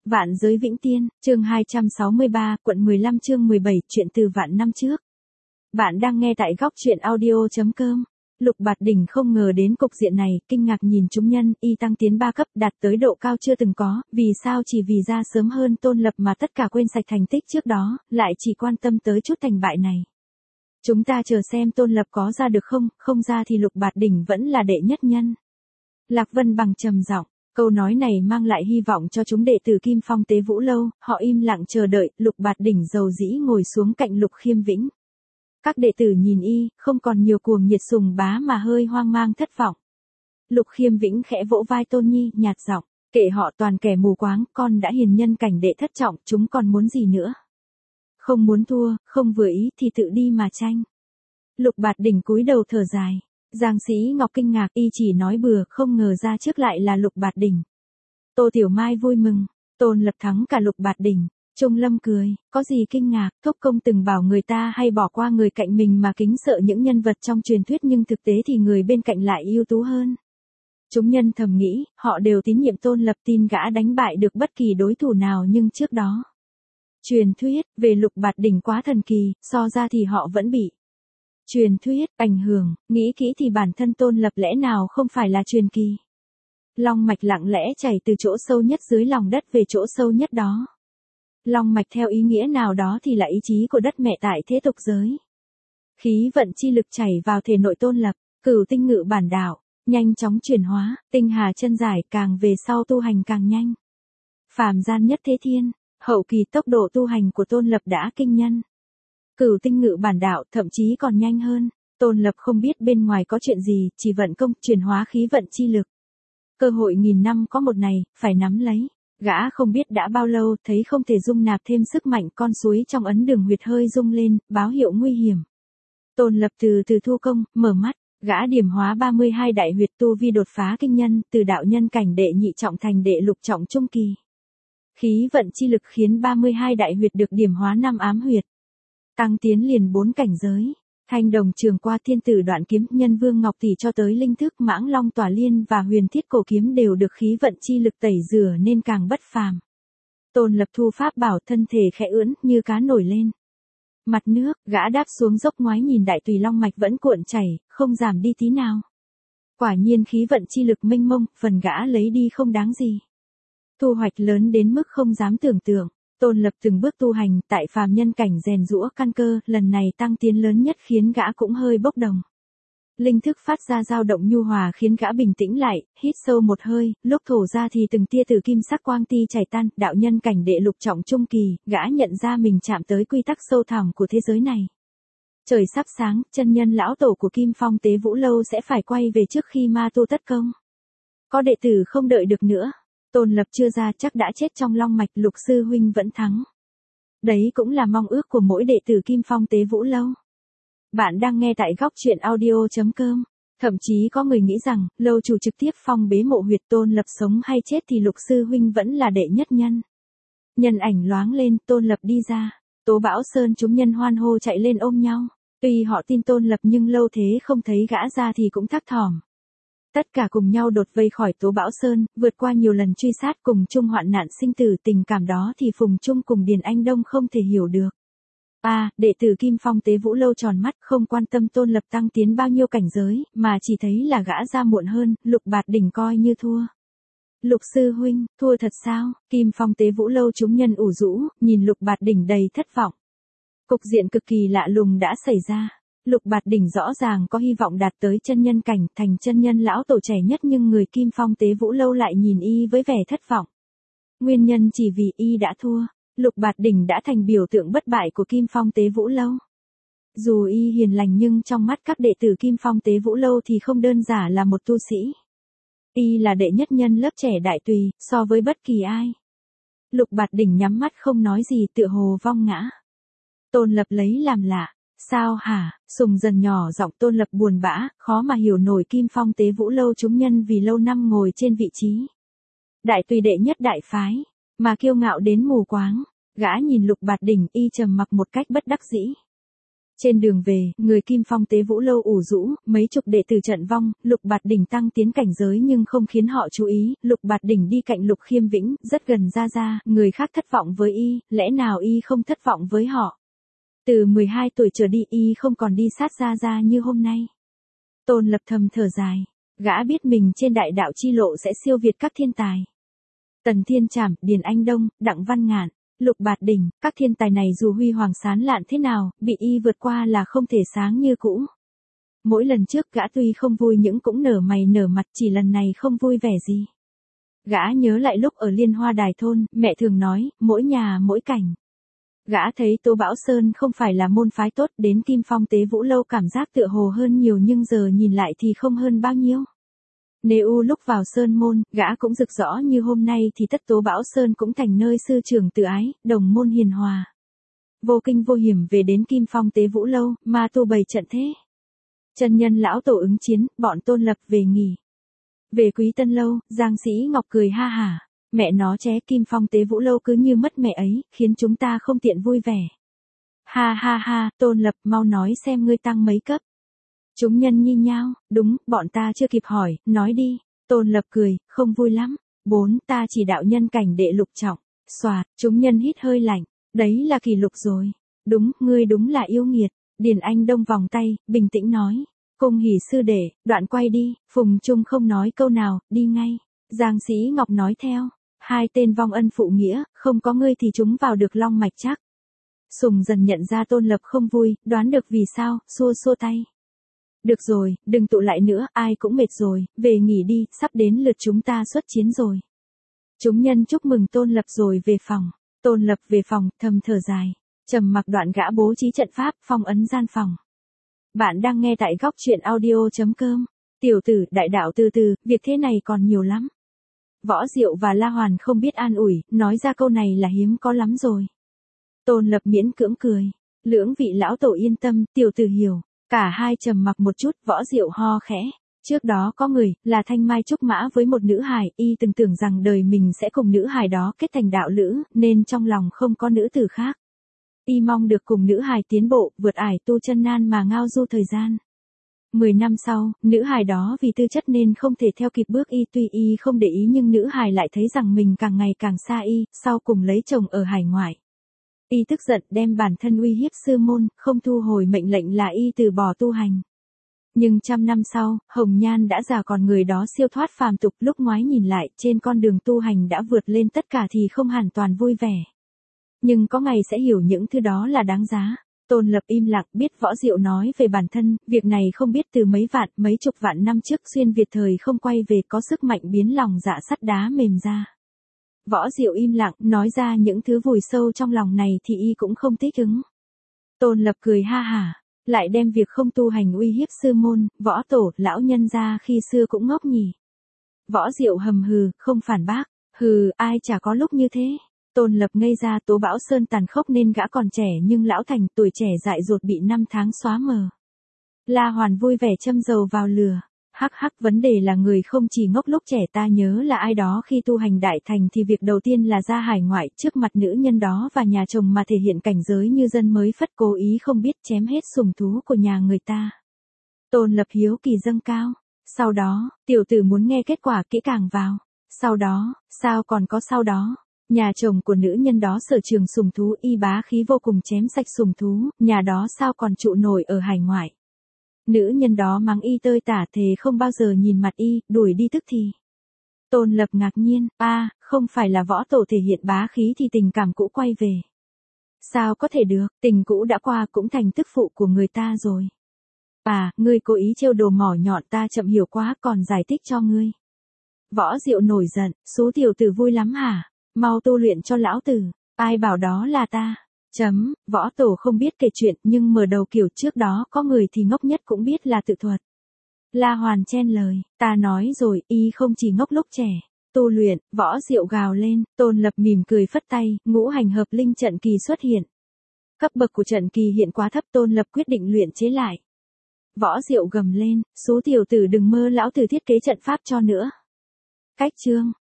Vạn giới vĩnh tiên, chương 263, quận 15 chương 17, chuyện từ vạn năm trước. Bạn đang nghe tại góc truyện audio.com. Lục Bạt Đỉnh không ngờ đến cục diện này, kinh ngạc nhìn chúng nhân, y tăng tiến 3 cấp đạt tới độ cao chưa từng có, vì sao chỉ vì ra sớm hơn Tôn Lập mà tất cả quên sạch thành tích trước đó, lại chỉ quan tâm tới chút thành bại này. Chúng ta chờ xem Tôn Lập có ra được không, không ra thì Lục Bạt Đỉnh vẫn là đệ nhất nhân. Lạc Vân Bằng trầm giọng. Câu nói này mang lại hy vọng cho chúng đệ tử Kim Phong Tế Vũ Lâu, họ im lặng chờ đợi, Lục Bạt Đỉnh dầu dĩ ngồi xuống cạnh Lục Khiêm Vĩnh. Các đệ tử nhìn y, không còn nhiều cuồng nhiệt sùng bá mà hơi hoang mang thất vọng. Lục Khiêm Vĩnh khẽ vỗ vai Tôn Nhi, nhạt giọng, kệ họ toàn kẻ mù quáng, con đã hiền nhân cảnh đệ thất trọng, chúng còn muốn gì nữa. Không muốn thua, không vừa ý thì tự đi mà tranh. Lục Bạt Đỉnh cúi đầu thở dài. Giang Sĩ Ngọc kinh ngạc, y chỉ nói bừa, không ngờ ra trước lại là Lục Bạt Đỉnh. Tô Tiểu Mai vui mừng, Tôn Lập thắng cả Lục Bạt Đỉnh. Trung Lâm cười, có gì kinh ngạc, Thúc Công từng bảo người ta hay bỏ qua người cạnh mình mà kính sợ những nhân vật trong truyền thuyết, nhưng thực tế thì người bên cạnh lại ưu tú hơn. Chúng nhân thầm nghĩ, họ đều tín nhiệm Tôn Lập, tin gã đánh bại được bất kỳ đối thủ nào, nhưng trước đó. Truyền thuyết về Lục Bạt Đỉnh quá thần kỳ, so ra thì họ vẫn bị. Truyền thuyết, ảnh hưởng, nghĩ kỹ thì bản thân Tôn Lập lẽ nào không phải là truyền kỳ. Long mạch lặng lẽ chảy từ chỗ sâu nhất dưới lòng đất về chỗ sâu nhất đó. Long mạch theo ý nghĩa nào đó thì là ý chí của đất mẹ tại thế tục giới. Khí vận chi lực chảy vào thể nội Tôn Lập, Cửu tinh ngự bản đạo, nhanh chóng chuyển hóa, tinh hà chân giải, càng về sau tu hành càng nhanh. Phàm gian nhất thế thiên, hậu kỳ tốc độ tu hành của Tôn Lập đã kinh nhân. Cửu tinh ngự bản đạo thậm chí còn nhanh hơn. Tôn Lập không biết bên ngoài có chuyện gì, chỉ vận công chuyển hóa khí vận chi lực. Cơ hội nghìn năm có một này, phải nắm lấy. Gã không biết đã bao lâu, thấy không thể dung nạp thêm sức mạnh, con suối trong ấn đường huyệt hơi rung lên, báo hiệu nguy hiểm. Tôn Lập từ từ thu công, mở mắt, gã điểm hóa 32 đại huyệt, tu vi đột phá kinh nhân, từ đạo nhân cảnh đệ nhị trọng thành đệ lục trọng trung kỳ. Khí vận chi lực khiến 32 đại huyệt được điểm hóa 5 ám huyệt. Tăng tiến liền 4 cảnh giới. Thanh đồng trường qua thiên tử đoạn kiếm, nhân vương ngọc tỷ cho tới linh thức mãng long tỏa liên và huyền thiết cổ kiếm đều được khí vận chi lực tẩy rửa nên càng bất phàm. Tôn Lập thu pháp bảo, thân thể khẽ ưỡn như cá nổi lên. Mặt nước, gã đáp xuống dốc ngoái nhìn đại tùy long mạch vẫn cuộn chảy, không giảm đi tí nào. Quả nhiên khí vận chi lực mênh mông, phần gã lấy đi không đáng gì. Thu hoạch lớn đến mức không dám tưởng tượng. Tôn Lập từng bước tu hành, tại phàm nhân cảnh rèn giũa căn cơ, lần này tăng tiến lớn nhất khiến gã cũng hơi bốc đồng. Linh thức phát ra dao động nhu hòa khiến gã bình tĩnh lại, hít sâu một hơi, lúc thổ ra thì từng tia tử kim sắc quang ti chảy tan, đạo nhân cảnh đệ lục trọng trung kỳ, gã nhận ra mình chạm tới quy tắc sâu thẳm của thế giới này. Trời sắp sáng, chân nhân lão tổ của Kim Phong Tế Vũ Lâu sẽ phải quay về trước khi ma tu tất công. Có đệ tử không đợi được nữa. Tôn Lập chưa ra chắc đã chết trong long mạch, Lục sư huynh vẫn thắng. Đấy cũng là mong ước của mỗi đệ tử Kim Phong Tế Vũ Lâu. Bạn đang nghe tại góc truyện audio.com. Thậm chí có người nghĩ rằng, lâu chủ trực tiếp phong bế mộ huyệt, Tôn Lập sống hay chết thì Lục sư huynh vẫn là đệ nhất nhân. Nhân ảnh loáng lên, Tôn Lập đi ra. Tố Bão Sơn chúng nhân hoan hô chạy lên ôm nhau. Tuy họ tin Tôn Lập nhưng lâu thế không thấy gã ra thì cũng thắc thỏm. Tất cả cùng nhau đột vây khỏi Tố Bão Sơn, vượt qua nhiều lần truy sát, cùng chung hoạn nạn sinh tử, tình cảm đó thì Phùng Trung cùng Điền Anh Đông không thể hiểu được. Đệ tử Kim Phong Tế Vũ Lâu tròn mắt, không quan tâm Tôn Lập tăng tiến bao nhiêu cảnh giới, mà chỉ thấy là gã ra muộn hơn, Lục Bạt Đỉnh coi như thua. Lục sư huynh, thua thật sao? Kim Phong Tế Vũ Lâu chúng nhân ủ rũ, nhìn Lục Bạt Đỉnh đầy thất vọng. Cục diện cực kỳ lạ lùng đã xảy ra. Lục Bạt Đỉnh rõ ràng có hy vọng đạt tới chân nhân cảnh, thành chân nhân lão tổ trẻ nhất, nhưng người Kim Phong Tế Vũ Lâu lại nhìn y với vẻ thất vọng. Nguyên nhân chỉ vì y đã thua. Lục Bạt Đỉnh đã thành biểu tượng bất bại của Kim Phong Tế Vũ Lâu. Dù y hiền lành nhưng trong mắt các đệ tử Kim Phong Tế Vũ Lâu thì không đơn giản là một tu sĩ. Y là đệ nhất nhân lớp trẻ đại tùy, so với bất kỳ ai. Lục Bạt Đỉnh nhắm mắt không nói gì, tựa hồ vong ngã. Tôn Lập lấy làm lạ. Sao hả? Sùng dần nhỏ giọng. Tôn Lập buồn bã, khó mà hiểu nổi Kim Phong Tế Vũ Lâu chúng nhân vì lâu năm ngồi trên vị trí đại tùy đệ nhất đại phái, mà kiêu ngạo đến mù quáng. Gã nhìn Lục Bạt Đỉnh, y trầm mặc một cách bất đắc dĩ. Trên đường về, người Kim Phong Tế Vũ Lâu ủ rũ, mấy chục đệ tử trận vong, Lục Bạt Đỉnh tăng tiến cảnh giới nhưng không khiến họ chú ý, Lục Bạt Đỉnh đi cạnh Lục Khiêm Vĩnh, rất gần ra, người khác thất vọng với y, lẽ nào y không thất vọng với họ? Từ 12 tuổi trở đi y không còn đi sát ra như hôm nay. Tôn Lập thầm thở dài, gã biết mình trên đại đạo chi lộ sẽ siêu việt các thiên tài. Tần Thiên Trảm, Điền Anh Đông, Đặng Văn Ngạn, Lục Bạt Đỉnh, các thiên tài này dù huy hoàng sáng lạn thế nào, bị y vượt qua là không thể sáng như cũ. Mỗi lần trước gã tuy không vui nhưng cũng nở mày nở mặt, chỉ lần này không vui vẻ gì. Gã nhớ lại lúc ở Liên Hoa Đài thôn, mẹ thường nói, mỗi nhà mỗi cảnh. Gã thấy Tố Bảo Sơn không phải là môn phái tốt, đến Kim Phong Tế Vũ Lâu cảm giác tựa hồ hơn nhiều nhưng giờ nhìn lại thì không hơn bao nhiêu. Nếu lúc vào Sơn môn, gã cũng rực rõ như hôm nay thì tất Tố Bảo Sơn cũng thành nơi sư trưởng tự ái, đồng môn hiền hòa. Vô kinh vô hiểm về đến Kim Phong Tế Vũ Lâu, mà tu bày trận thế. Chân nhân lão tổ ứng chiến, bọn Tôn Lập về nghỉ. Về Quý Tân Lâu, Giang Sĩ Ngọc cười ha hả. Mẹ nó ché, Kim Phong Tế Vũ Lâu cứ như mất mẹ ấy, khiến chúng ta không tiện vui vẻ. Ha ha ha, Tôn Lập mau nói xem ngươi tăng mấy cấp. Chúng nhân nhi nhao, đúng, bọn ta chưa kịp hỏi, nói đi. Tôn Lập cười, không vui lắm. 4, ta chỉ đạo nhân cảnh đệ lục trọng. Xoạt, chúng nhân hít hơi lạnh, đấy là kỷ lục rồi. Đúng, ngươi đúng là yêu nghiệt. Điền Anh Đông vòng tay, bình tĩnh nói. Cung hỉ sư đệ, đoạn quay đi, Phùng Trung không nói câu nào, đi ngay. Giang Sĩ Ngọc nói theo. Hai tên vong ân phụ nghĩa, không có ngươi thì chúng vào được long mạch chắc. Sùng dần nhận ra Tôn Lập không vui, đoán được vì sao, xua xua tay. Được rồi, đừng tụ lại nữa, ai cũng mệt rồi, về nghỉ đi, sắp đến lượt chúng ta xuất chiến rồi. Chúng nhân chúc mừng Tôn Lập rồi về phòng. Tôn Lập về phòng, thầm thở dài. Trầm mặc đoạn gã bố trí trận pháp, phong ấn gian phòng. Bạn đang nghe tại góc truyện audio.com. Tiểu tử, đại đạo từ từ, việc thế này còn nhiều lắm. Võ Diệu và La Hoàn không biết an ủi, nói ra câu này là hiếm có lắm rồi. Tôn Lập miễn cưỡng cười. Lưỡng vị lão tổ yên tâm, tiểu tử hiểu. Cả hai trầm mặc một chút, Võ Diệu ho khẽ. Trước đó có người, là Thanh Mai trúc mã với một nữ hài, y từng tưởng rằng đời mình sẽ cùng nữ hài đó kết thành đạo lữ, nên trong lòng không có nữ tử khác. Y mong được cùng nữ hài tiến bộ, vượt ải tu chân nan mà ngao du thời gian. 10 năm sau, nữ hài đó vì tư chất nên không thể theo kịp bước y, tuy y không để ý nhưng nữ hài lại thấy rằng mình càng ngày càng xa y, sau cùng lấy chồng ở hải ngoại. Y tức giận đem bản thân uy hiếp sư môn, không thu hồi mệnh lệnh là y từ bỏ tu hành. Nhưng 100 năm sau, Hồng Nhan đã già còn người đó siêu thoát phàm tục, lúc ngoái nhìn lại, trên con đường tu hành đã vượt lên tất cả thì không hoàn toàn vui vẻ. Nhưng có ngày sẽ hiểu những thứ đó là đáng giá. Tôn Lập im lặng, biết Võ Diệu nói về bản thân, việc này không biết từ mấy vạn, mấy chục vạn năm trước xuyên Việt thời không quay về, có sức mạnh biến lòng dạ sắt đá mềm ra. Võ Diệu im lặng, nói ra những thứ vùi sâu trong lòng này thì y cũng không thích ứng. Tôn Lập cười ha hả, lại đem việc không tu hành uy hiếp sư môn, võ tổ, lão nhân ra khi xưa cũng ngốc nhỉ. Võ Diệu hầm hừ, không phản bác, hừ, ai chả có lúc như thế. Tôn Lập ngây ra, Tố Bảo Sơn tàn khốc nên gã còn trẻ nhưng lão thành, tuổi trẻ dại dột bị 5 tháng xóa mờ. La Hoàn vui vẻ châm dầu vào lửa. Hắc hắc, vấn đề là người không chỉ ngốc lúc trẻ, ta nhớ là ai đó khi tu hành đại thành thì việc đầu tiên là ra hải ngoại trước mặt nữ nhân đó và nhà chồng mà thể hiện cảnh giới như dân mới phất, cố ý không biết chém hết sủng thú của nhà người ta. Tôn Lập hiếu kỳ dâng cao. Sau đó, tiểu tử muốn nghe kết quả kỹ càng vào. Sau đó, sao còn có sau đó? Nhà chồng của nữ nhân đó sở trường sủng thú, y bá khí vô cùng chém sạch sủng thú, nhà đó sao còn trụ nổi ở hải ngoại. Nữ nhân đó mắng y tơi tả, thề không bao giờ nhìn mặt y, đuổi đi tức thì. Tôn Lập ngạc nhiên, không phải là võ tổ thể hiện bá khí thì tình cảm cũ quay về. Sao có thể được, tình cũ đã qua cũng thành tức phụ của người ta rồi. Ngươi cố ý trêu đồ mỏ nhọn, ta chậm hiểu quá, còn giải thích cho ngươi. Võ Diệu nổi giận, số tiểu tử vui lắm hả? Mau tu luyện cho lão tử, ai bảo đó là ta. Võ tổ không biết kể chuyện nhưng mở đầu kiểu trước đó có người thì ngốc nhất cũng biết là tự thuật. La Hoàn chen lời, ta nói rồi, y không chỉ ngốc lúc trẻ. Tu luyện, Võ Diệu gào lên, Tôn Lập mỉm cười phất tay, ngũ hành hợp linh trận kỳ xuất hiện. Cấp bậc của trận kỳ hiện quá thấp, Tôn Lập quyết định luyện chế lại. Võ Diệu gầm lên, số tiểu tử đừng mơ lão tử thiết kế trận pháp cho nữa. Cách chương